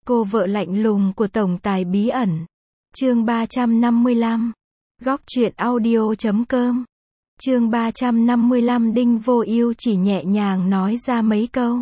Cô vợ lạnh lùng của tổng tài bí ẩn. Chương 355. Góc truyện audio.com. Chương 355. Đinh Vô Ưu chỉ nhẹ nhàng nói ra mấy câu,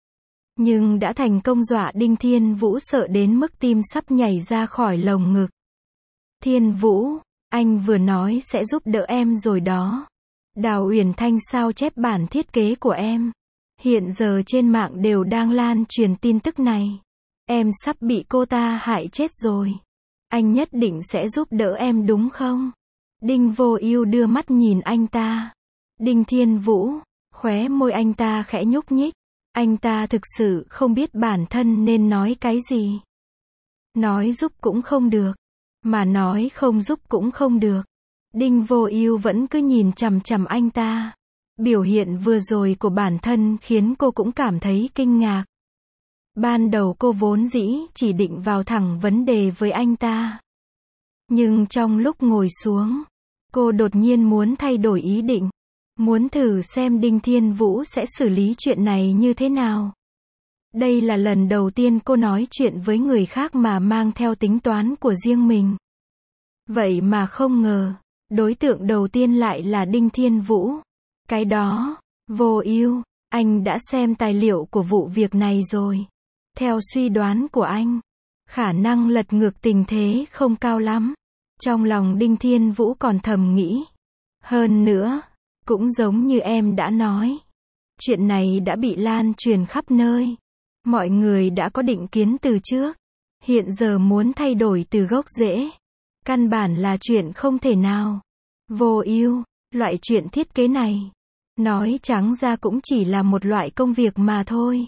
nhưng đã thành công dọa Đinh Thiên Vũ sợ đến mức tim sắp nhảy ra khỏi lồng ngực. Thiên Vũ, anh vừa nói sẽ giúp đỡ em rồi đó. Đào Uyển Thanh sao chép bản thiết kế của em. Hiện giờ trên mạng đều đang lan truyền tin tức này. Em sắp bị cô ta hại chết rồi. Anh nhất định sẽ giúp đỡ em đúng không? Đinh Vô Ưu đưa mắt nhìn anh ta. Đinh Thiên Vũ, khóe môi anh ta khẽ nhúc nhích. Anh ta thực sự không biết bản thân nên nói cái gì. Nói giúp cũng không được, mà nói không giúp cũng không được. Đinh Vô Ưu vẫn cứ nhìn chằm chằm anh ta. Biểu hiện vừa rồi của bản thân khiến cô cũng cảm thấy kinh ngạc. Ban đầu cô vốn dĩ chỉ định vào thẳng vấn đề với anh ta. Nhưng trong lúc ngồi xuống, cô đột nhiên muốn thay đổi ý định. Muốn thử xem Đinh Thiên Vũ sẽ xử lý chuyện này như thế nào. Đây là lần đầu tiên cô nói chuyện với người khác mà mang theo tính toán của riêng mình. Vậy mà không ngờ, đối tượng đầu tiên lại là Đinh Thiên Vũ. Cái đó, Vô Ưu, anh đã xem tài liệu của vụ việc này rồi. Theo suy đoán của anh, khả năng lật ngược tình thế không cao lắm. Trong lòng Đinh Thiên Vũ còn thầm nghĩ. Hơn nữa, cũng giống như em đã nói, chuyện này đã bị lan truyền khắp nơi. Mọi người đã có định kiến từ trước. Hiện giờ muốn thay đổi từ gốc rễ, căn bản là chuyện không thể nào. Vô Ưu, loại chuyện thiết kế này, nói trắng ra cũng chỉ là một loại công việc mà thôi.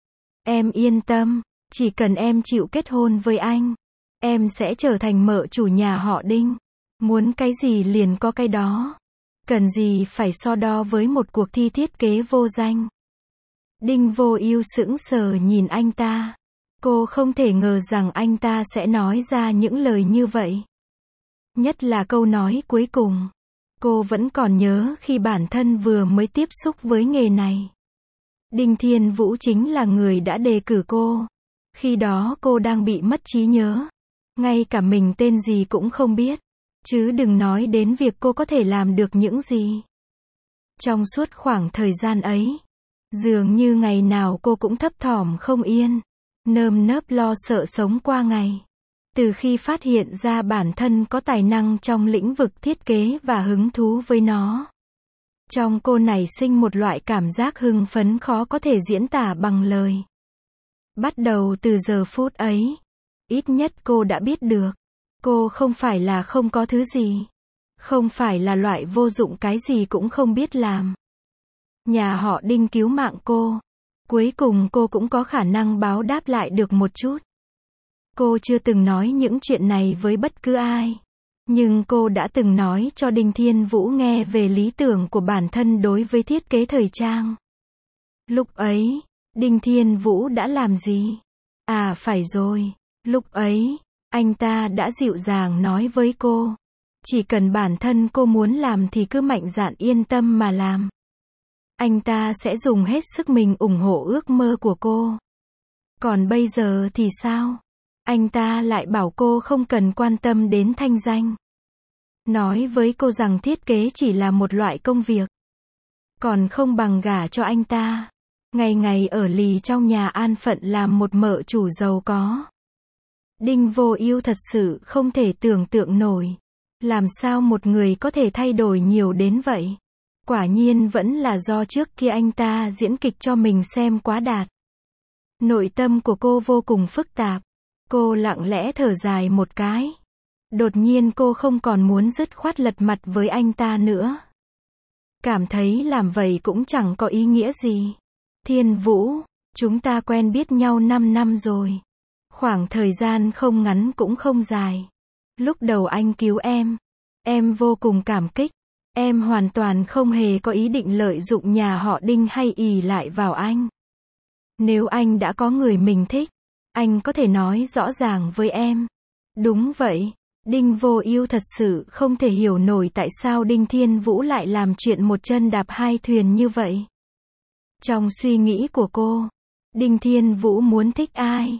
Em yên tâm, chỉ cần em chịu kết hôn với anh, em sẽ trở thành mợ chủ nhà họ Đinh. Muốn cái gì liền có cái đó. Cần gì phải so đo với một cuộc thi thiết kế vô danh. Đinh Vô Ưu sững sờ nhìn anh ta. Cô không thể ngờ rằng anh ta sẽ nói ra những lời như vậy. Nhất là câu nói cuối cùng. Cô vẫn còn nhớ khi bản thân vừa mới tiếp xúc với nghề này. Đinh Thiên Vũ chính là người đã đề cử cô. Khi đó cô đang bị mất trí nhớ. Ngay cả mình tên gì cũng không biết. Chứ đừng nói đến việc cô có thể làm được những gì. Trong suốt khoảng thời gian ấy, dường như ngày nào cô cũng thấp thỏm không yên, nơm nớp lo sợ sống qua ngày. Từ khi phát hiện ra bản thân có tài năng trong lĩnh vực thiết kế và hứng thú với nó, trong cô nảy sinh một loại cảm giác hưng phấn khó có thể diễn tả bằng lời. Bắt đầu từ giờ phút ấy, ít nhất cô đã biết được, cô không phải là không có thứ gì. Không phải là loại vô dụng cái gì cũng không biết làm. Nhà họ Đinh cứu mạng cô. Cuối cùng cô cũng có khả năng báo đáp lại được một chút. Cô chưa từng nói những chuyện này với bất cứ ai. Nhưng cô đã từng nói cho Đinh Thiên Vũ nghe về lý tưởng của bản thân đối với thiết kế thời trang. Lúc ấy, Đinh Thiên Vũ đã làm gì? À phải rồi, lúc ấy, anh ta đã dịu dàng nói với cô. Chỉ cần bản thân cô muốn làm thì cứ mạnh dạn yên tâm mà làm. Anh ta sẽ dùng hết sức mình ủng hộ ước mơ của cô. Còn bây giờ thì sao? Anh ta lại bảo cô không cần quan tâm đến thanh danh. Nói với cô rằng thiết kế chỉ là một loại công việc. Còn không bằng gả cho anh ta. Ngày ngày ở lì trong nhà an phận làm một mợ chủ giàu có. Đinh Vô Ưu thật sự không thể tưởng tượng nổi. Làm sao một người có thể thay đổi nhiều đến vậy? Quả nhiên vẫn là do trước kia anh ta diễn kịch cho mình xem quá đạt. Nội tâm của cô vô cùng phức tạp. Cô lặng lẽ thở dài một cái. Đột nhiên cô không còn muốn dứt khoát lật mặt với anh ta nữa. Cảm thấy làm vậy cũng chẳng có ý nghĩa gì. Thiên Vũ, chúng ta quen biết nhau 5 năm rồi. Khoảng thời gian không ngắn cũng không dài. Lúc đầu anh cứu em vô cùng cảm kích. Em hoàn toàn không hề có ý định lợi dụng nhà họ Đinh hay ỷ lại vào anh. Nếu anh đã có người mình thích, anh có thể nói rõ ràng với em. Đúng vậy, Đinh Vô Ưu thật sự không thể hiểu nổi tại sao Đinh Thiên Vũ lại làm chuyện một chân đạp hai thuyền như vậy. Trong suy nghĩ của cô, Đinh Thiên Vũ muốn thích ai?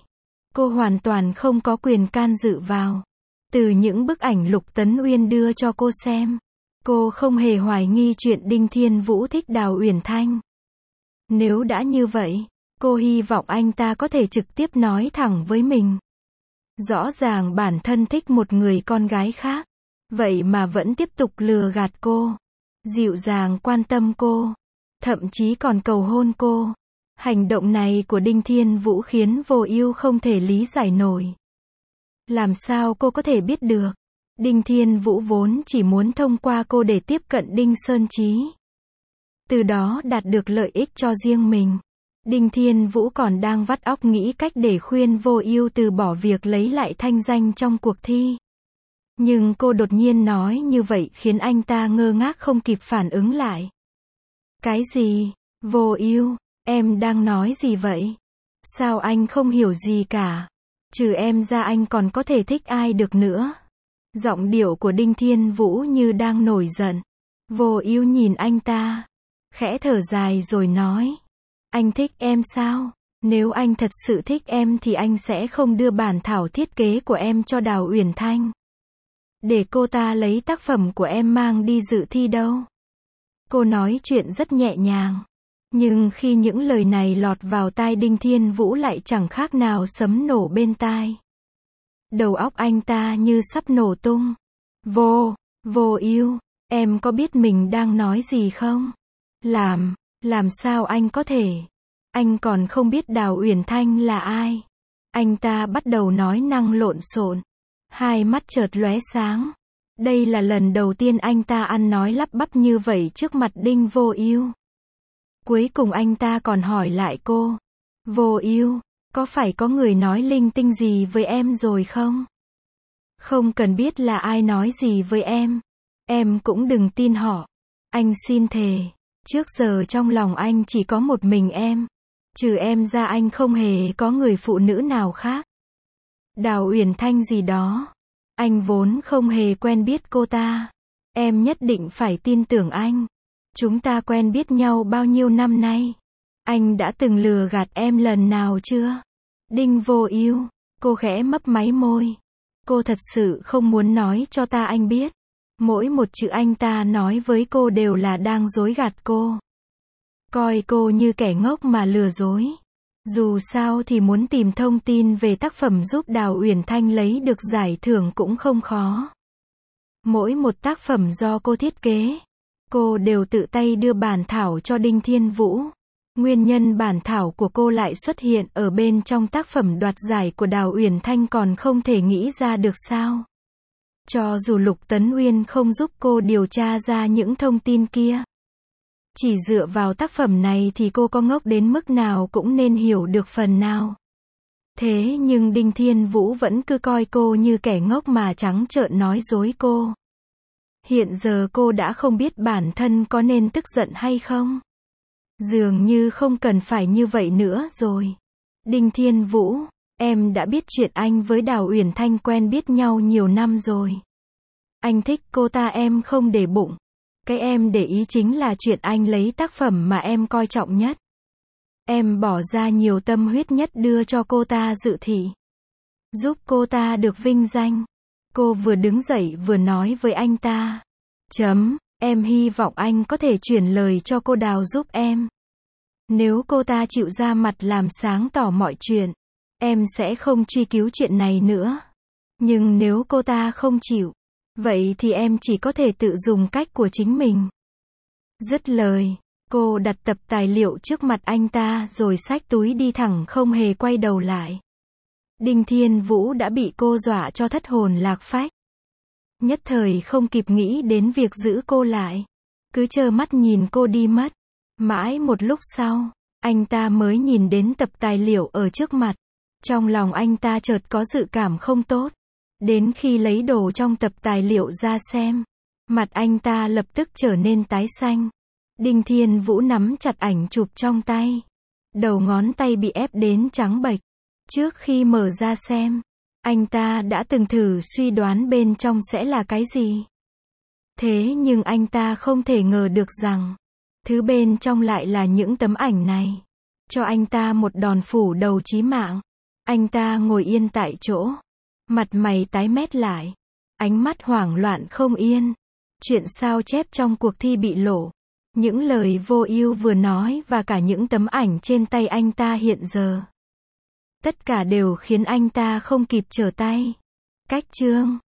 Cô hoàn toàn không có quyền can dự vào. Từ những bức ảnh Lục Tấn Uyên đưa cho cô xem, cô không hề hoài nghi chuyện Đinh Thiên Vũ thích Đào Uyển Thanh. Nếu đã như vậy, cô hy vọng anh ta có thể trực tiếp nói thẳng với mình. Rõ ràng bản thân thích một người con gái khác, vậy mà vẫn tiếp tục lừa gạt cô, dịu dàng quan tâm cô, thậm chí còn cầu hôn cô. Hành động này của Đinh Thiên Vũ khiến Vô Ưu không thể lý giải nổi. Làm sao cô có thể biết được? Đinh Thiên Vũ vốn chỉ muốn thông qua cô để tiếp cận Đinh Sơn Chí, từ đó đạt được lợi ích cho riêng mình. Đinh Thiên Vũ còn đang vắt óc nghĩ cách để khuyên Vô Ưu từ bỏ việc lấy lại thanh danh trong cuộc thi. Nhưng cô đột nhiên nói như vậy khiến anh ta ngơ ngác không kịp phản ứng lại. Cái gì? Vô Ưu, em đang nói gì vậy? Sao anh không hiểu gì cả? Trừ em ra anh còn có thể thích ai được nữa? Giọng điệu của Đinh Thiên Vũ như đang nổi giận. Vô Ưu nhìn anh ta, khẽ thở dài rồi nói. Anh thích em sao? Nếu anh thật sự thích em thì anh sẽ không đưa bản thảo thiết kế của em cho Đào Uyển Thanh, để cô ta lấy tác phẩm của em mang đi dự thi đâu. Cô nói chuyện rất nhẹ nhàng, nhưng khi những lời này lọt vào tai Đinh Thiên Vũ lại chẳng khác nào sấm nổ bên tai. Đầu óc anh ta như sắp nổ tung. Vô Ưu, em có biết mình đang nói gì không? Làm sao anh có thể? Anh còn không biết Đào Uyển Thanh là ai? Anh ta bắt đầu nói năng lộn xộn, hai mắt chợt lóe sáng. Đây là lần đầu tiên anh ta ăn nói lắp bắp như vậy trước mặt Đinh Vô Ưu. Cuối cùng anh ta còn hỏi lại cô. Vô Ưu, có phải có người nói linh tinh gì với em rồi không? Không cần biết là ai nói gì với em cũng đừng tin họ. Anh xin thề, trước giờ trong lòng anh chỉ có một mình em. Trừ em ra anh không hề có người phụ nữ nào khác. Đào Uyển Thanh gì đó, anh vốn không hề quen biết cô ta. Em nhất định phải tin tưởng anh. Chúng ta quen biết nhau bao nhiêu năm nay? Anh đã từng lừa gạt em lần nào chưa? Đinh Vô Ưu, cô khẽ mấp máy môi. Cô thật sự không muốn nói cho anh biết. Mỗi một chữ anh ta nói với cô đều là đang dối gạt cô. Coi cô như kẻ ngốc mà lừa dối. Dù sao thì muốn tìm thông tin về tác phẩm giúp Đào Uyển Thanh lấy được giải thưởng cũng không khó. Mỗi một tác phẩm do cô thiết kế, cô đều tự tay đưa bản thảo cho Đinh Thiên Vũ. Nguyên nhân bản thảo của cô lại xuất hiện ở bên trong tác phẩm đoạt giải của Đào Uyển Thanh còn không thể nghĩ ra được sao? Cho dù Lục Tấn Uyên không giúp cô điều tra ra những thông tin kia, chỉ dựa vào tác phẩm này thì cô có ngốc đến mức nào cũng nên hiểu được phần nào. Thế nhưng Đinh Thiên Vũ vẫn cứ coi cô như kẻ ngốc mà trắng trợn nói dối cô. Hiện giờ cô đã không biết bản thân có nên tức giận hay không. Dường như không cần phải như vậy nữa rồi. Đinh Thiên Vũ, em đã biết chuyện anh với Đào Uyển Thanh quen biết nhau nhiều năm rồi. Anh thích cô ta em không để bụng. Cái em để ý chính là chuyện anh lấy tác phẩm mà em coi trọng nhất. Em bỏ ra nhiều tâm huyết nhất đưa cho cô ta dự thi, giúp cô ta được vinh danh. Cô vừa đứng dậy vừa nói với anh ta. Em hy vọng anh có thể chuyển lời cho cô Đào giúp em. Nếu cô ta chịu ra mặt làm sáng tỏ mọi chuyện, em sẽ không truy cứu chuyện này nữa. Nhưng nếu cô ta không chịu, vậy thì em chỉ có thể tự dùng cách của chính mình. Dứt lời, cô đặt tập tài liệu trước mặt anh ta rồi xách túi đi thẳng không hề quay đầu lại. Đinh Thiên Vũ đã bị cô dọa cho thất hồn lạc phách. Nhất thời không kịp nghĩ đến việc giữ cô lại. Cứ trơ mắt nhìn cô đi mất. Mãi một lúc sau, anh ta mới nhìn đến tập tài liệu ở trước mặt. Trong lòng anh ta chợt có dự cảm không tốt. Đến khi lấy đồ trong tập tài liệu ra xem, mặt anh ta lập tức trở nên tái xanh. Đinh Thiên Vũ nắm chặt ảnh chụp trong tay. Đầu ngón tay bị ép đến trắng bệch. Trước khi mở ra xem, anh ta đã từng thử suy đoán bên trong sẽ là cái gì. Thế nhưng anh ta không thể ngờ được rằng, thứ bên trong lại là những tấm ảnh này. Cho anh ta một đòn phủ đầu chí mạng. Anh ta ngồi yên tại chỗ. Mặt mày tái mét lại. Ánh mắt hoảng loạn không yên. Chuyện sao chép trong cuộc thi bị lộ. Những lời vô ưu vừa nói và cả những tấm ảnh trên tay anh ta hiện giờ. Tất cả đều khiến anh ta không kịp trở tay. Cách chương